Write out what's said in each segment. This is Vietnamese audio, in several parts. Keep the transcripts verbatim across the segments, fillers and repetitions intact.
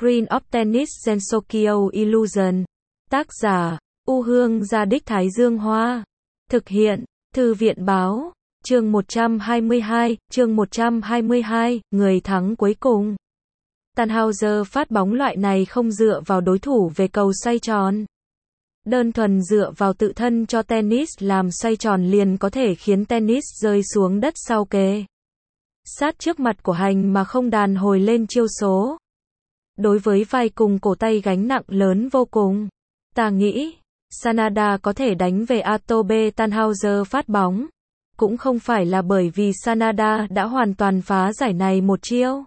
Screen of Tennis Gensokyo Illusion. Tác giả, U Hương Gia Đích Thái Dương Hoa. Thực hiện, Thư viện Báo. Chương một trăm hai mươi hai, chương một trăm hai mươi hai, người thắng cuối cùng. Tannhauser phát bóng loại này không dựa vào đối thủ về cầu xoay tròn. Đơn thuần dựa vào tự thân cho tennis làm xoay tròn liền có thể khiến tennis rơi xuống đất sau kề sát trước mặt của hành mà không đàn hồi lên chiêu số. Đối với vai cùng cổ tay gánh nặng lớn vô cùng, ta nghĩ, Sanada có thể đánh về Atobe Tannhauser phát bóng. Cũng không phải là bởi vì Sanada đã hoàn toàn phá giải này một chiêu,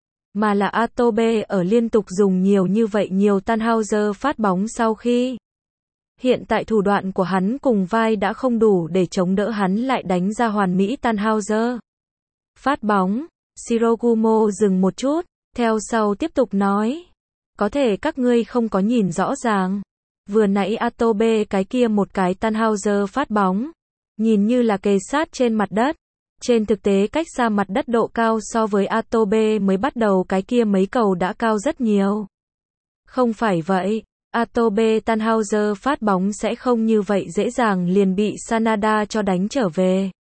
mà là Atobe ở liên tục dùng nhiều như vậy nhiều Tannhauser phát bóng sau khi hiện tại thủ đoạn của hắn cùng vai đã không đủ để chống đỡ hắn lại đánh ra hoàn mỹ Tannhauser phát bóng. Shirogumo dừng một chút, theo sau tiếp tục nói, có thể các ngươi không có nhìn rõ ràng, vừa nãy Atobe cái kia một cái Tannhauser phát bóng, nhìn như là kề sát trên mặt đất, trên thực tế cách xa mặt đất độ cao so với Atobe mới bắt đầu cái kia mấy cầu đã cao rất nhiều. Không phải vậy, Atobe Tannhauser phát bóng sẽ không như vậy dễ dàng liền bị Sanada cho đánh trở về.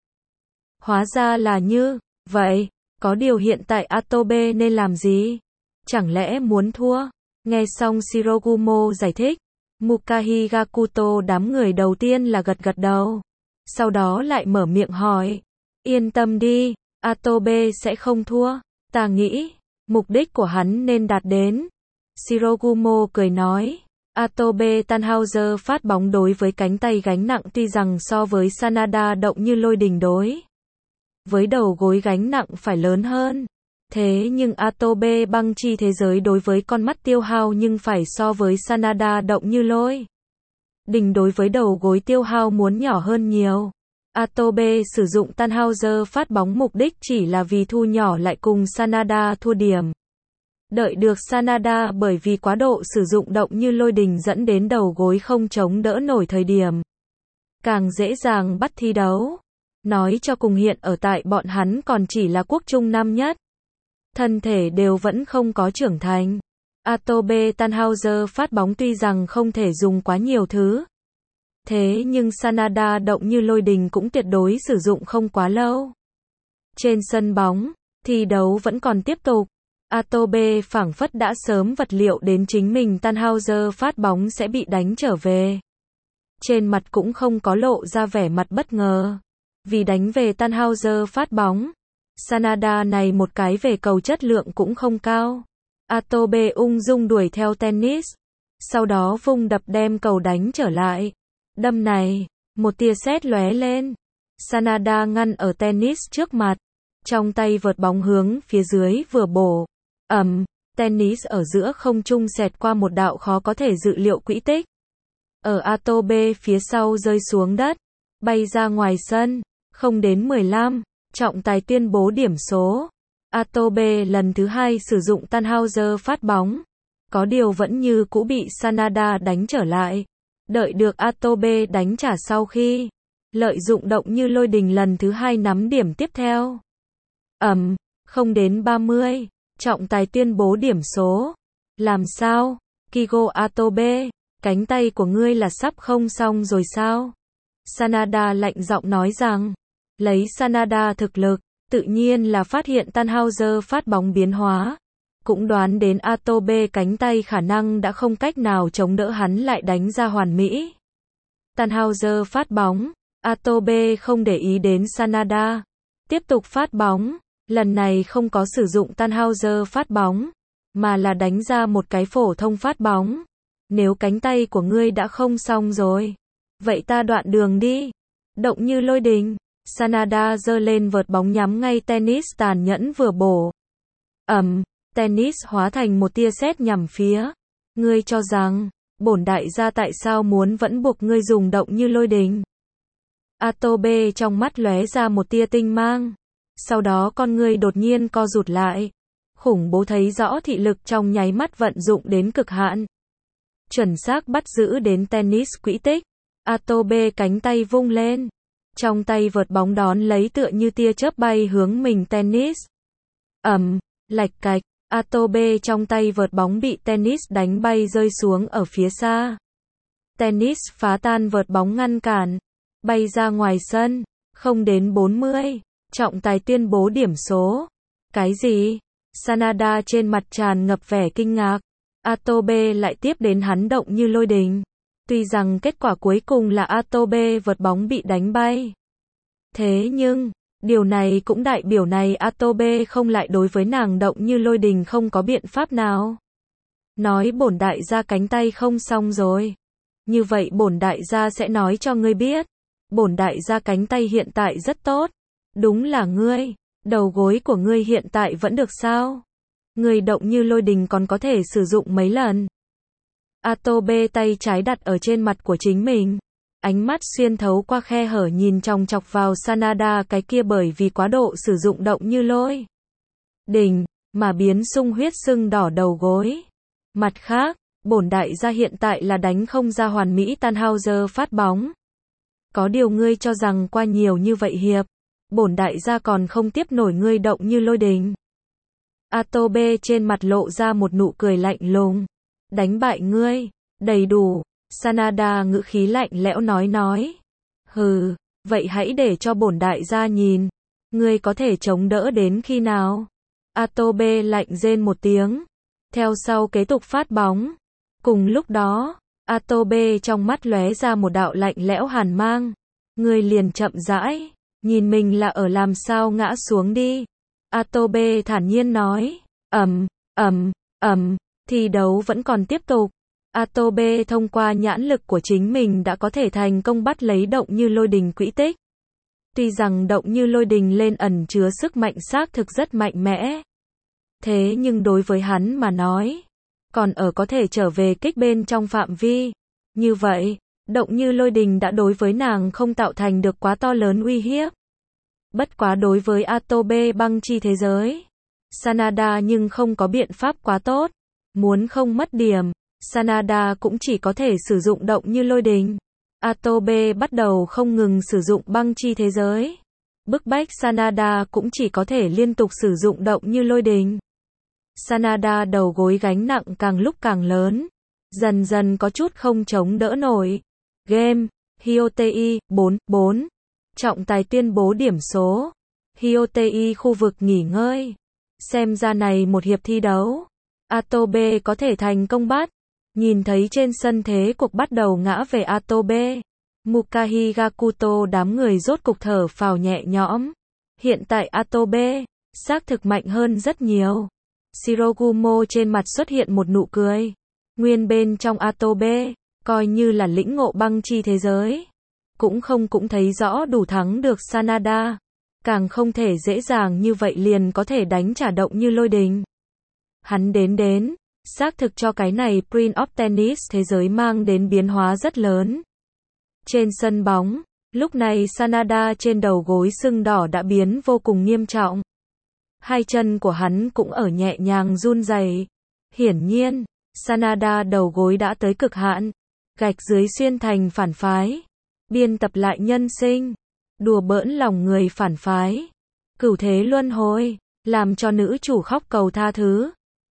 Hóa ra là như vậy, có điều hiện tại Atobe nên làm gì? Chẳng lẽ muốn thua? Nghe xong Shirogumo giải thích, Mukahi Gakuto đám người đầu tiên là gật gật đầu, sau đó lại mở miệng hỏi, yên tâm đi, Atobe sẽ không thua, ta nghĩ, mục đích của hắn nên đạt đến. Shirogumo cười nói, Atobe Tannhauser phát bóng đối với cánh tay gánh nặng tuy rằng so với Sanada động như lôi đình đối với đầu gối gánh nặng phải lớn hơn. Thế nhưng Atobe băng chi thế giới đối với con mắt tiêu hao nhưng phải so với Sanada động như lôi đình đối với đầu gối tiêu hao muốn nhỏ hơn nhiều. Atobe sử dụng Tannhauser phát bóng mục đích chỉ là vì thu nhỏ lại cùng Sanada thua điểm. Đợi được Sanada bởi vì quá độ sử dụng động như lôi đình dẫn đến đầu gối không chống đỡ nổi thời điểm, càng dễ dàng bắt thi đấu. Nói cho cùng hiện ở tại bọn hắn còn chỉ là quốc trung năm nhất. Thân thể đều vẫn không có trưởng thành. Atobe Tannhauser phát bóng tuy rằng không thể dùng quá nhiều thứ. Thế nhưng Sanada động như lôi đình cũng tuyệt đối sử dụng không quá lâu. Trên sân bóng, thi đấu vẫn còn tiếp tục. Atobe phảng phất đã sớm vật liệu đến chính mình Tannhauser phát bóng sẽ bị đánh trở về. Trên mặt cũng không có lộ ra vẻ mặt bất ngờ. Vì đánh về Tannhauser phát bóng, Sanada này một cái về cầu chất lượng cũng không cao. Atobe ung dung đuổi theo tennis, sau đó vung đập đem cầu đánh trở lại. Đâm này, một tia sét lóe lên. Sanada ngăn ở tennis trước mặt, trong tay vợt bóng hướng phía dưới vừa bổ. Ầm, tennis ở giữa không trung xẹt qua một đạo khó có thể dự liệu quỹ tích. Ở Atobe phía sau rơi xuống đất, bay ra ngoài sân, không đến mười lăm, trọng tài tuyên bố điểm số. Atobe lần thứ hai sử dụng Tannhauser phát bóng, có điều vẫn như cũ bị Sanada đánh trở lại. Đợi được Atobe đánh trả sau khi lợi dụng động như lôi đình lần thứ hai nắm điểm tiếp theo. Ầm, không đến ba mươi, trọng tài tuyên bố điểm số. Làm sao, Kigo Atobe, cánh tay của ngươi là sắp không xong rồi sao? Sanada lạnh giọng nói rằng, lấy Sanada thực lực, tự nhiên là phát hiện Tannhauser phát bóng biến hóa. Cũng đoán đến Atobe cánh tay khả năng đã không cách nào chống đỡ hắn lại đánh ra hoàn mỹ Tannhauser phát bóng. Atobe không để ý đến Sanada, tiếp tục phát bóng, lần này không có sử dụng Tannhauser phát bóng, mà là đánh ra một cái phổ thông phát bóng. Nếu cánh tay của ngươi đã không xong rồi, vậy ta đoạn đường đi. Động như lôi đình, Sanada giơ lên vợt bóng nhắm ngay tennis tàn nhẫn vừa bổ. Ầm, tennis hóa thành một tia sét nhằm phía. Ngươi cho rằng, bổn đại gia tại sao muốn vẫn buộc ngươi dùng động như lôi đình? Atobe trong mắt lóe ra một tia tinh mang. Sau đó con ngươi đột nhiên co rụt lại. Khủng bố thấy rõ thị lực trong nháy mắt vận dụng đến cực hạn. Chuẩn xác bắt giữ đến tennis quỹ tích. Atobe cánh tay vung lên. Trong tay vợt bóng đón lấy tựa như tia chớp bay hướng mình tennis. Ầm, lạch cạch, Atobe trong tay vợt bóng bị tennis đánh bay rơi xuống ở phía xa. Tennis phá tan vợt bóng ngăn cản, bay ra ngoài sân, không đến bốn mươi. Trọng tài tuyên bố điểm số. Cái gì? Sanada trên mặt tràn ngập vẻ kinh ngạc. Atobe lại tiếp đến hắn động như lôi đình. Tuy rằng kết quả cuối cùng là Atobe vợt bóng bị đánh bay. Thế nhưng, điều này cũng đại biểu này Atobe không lại đối với nàng động như lôi đình không có biện pháp nào. Nói bổn đại gia cánh tay không xong rồi. Như vậy bổn đại gia sẽ nói cho ngươi biết. Bổn đại gia cánh tay hiện tại rất tốt. Đúng là ngươi. Đầu gối của ngươi hiện tại vẫn được sao? Ngươi động như lôi đình còn có thể sử dụng mấy lần. Atobe tay trái đặt ở trên mặt của chính mình. Ánh mắt xuyên thấu qua khe hở nhìn chòng chọc vào Sanada cái kia bởi vì quá độ sử dụng động như lôi đình, mà biến sung huyết sưng đỏ đầu gối. Mặt khác, bổn đại gia hiện tại là đánh không ra hoàn mỹ Tannhauser phát bóng. Có điều ngươi cho rằng qua nhiều như vậy hiệp, bổn đại gia còn không tiếp nổi ngươi động như lôi đình. Atobe trên mặt lộ ra một nụ cười lạnh lùng. Đánh bại ngươi, đầy đủ. Sanada ngữ khí lạnh lẽo nói nói. Hừ, vậy hãy để cho bổn đại gia nhìn. Ngươi có thể chống đỡ đến khi nào? Atobe lạnh rên một tiếng. Theo sau kế tục phát bóng. Cùng lúc đó, Atobe trong mắt lóe ra một đạo lạnh lẽo hàn mang. Ngươi liền chậm rãi, nhìn mình là ở làm sao ngã xuống đi. Atobe thản nhiên nói. Ầm, ầm, ầm, thi đấu vẫn còn tiếp tục. Atobe thông qua nhãn lực của chính mình đã có thể thành công bắt lấy động như lôi đình quỹ tích. Tuy rằng động như lôi đình lên ẩn chứa sức mạnh xác thực rất mạnh mẽ. Thế nhưng đối với hắn mà nói, còn ở có thể trở về kích bên trong phạm vi. Như vậy, động như lôi đình đã đối với nàng không tạo thành được quá to lớn uy hiếp. Bất quá đối với Atobe băng chi thế giới, Sanada nhưng không có biện pháp quá tốt. Muốn không mất điểm, Sanada cũng chỉ có thể sử dụng động như lôi đình. Atobe bắt đầu không ngừng sử dụng băng chi thế giới. Bức bách Sanada cũng chỉ có thể liên tục sử dụng động như lôi đình. Sanada đầu gối gánh nặng càng lúc càng lớn. Dần dần có chút không chống đỡ nổi. Game, Hyotei, bốn, bốn. Trọng tài tuyên bố điểm số. Hyotei khu vực nghỉ ngơi. Xem ra này một hiệp thi đấu, Atobe có thể thành công bắt. Nhìn thấy trên sân thế cuộc bắt đầu ngã về Atobe, Mukahi Gakuto đám người rốt cục thở phào nhẹ nhõm. Hiện tại Atobe, xác thực mạnh hơn rất nhiều. Shirogumo trên mặt xuất hiện một nụ cười. Nguyên bên trong Atobe, coi như là lĩnh ngộ băng chi thế giới. Cũng không cũng thấy rõ đủ thắng được Sanada. Càng không thể dễ dàng như vậy liền có thể đánh trả động như lôi đình. Hắn đến đến, xác thực cho cái này Prince of Tennis thế giới mang đến biến hóa rất lớn. Trên sân bóng, lúc này Sanada trên đầu gối sưng đỏ đã biến vô cùng nghiêm trọng. Hai chân của hắn cũng ở nhẹ nhàng run rẩy. Hiển nhiên, Sanada đầu gối đã tới cực hạn. Gạch dưới xuyên thành phản phái. Biên tập lại nhân sinh. Đùa bỡn lòng người phản phái. Cửu thế luân hồi, làm cho nữ chủ khóc cầu tha thứ.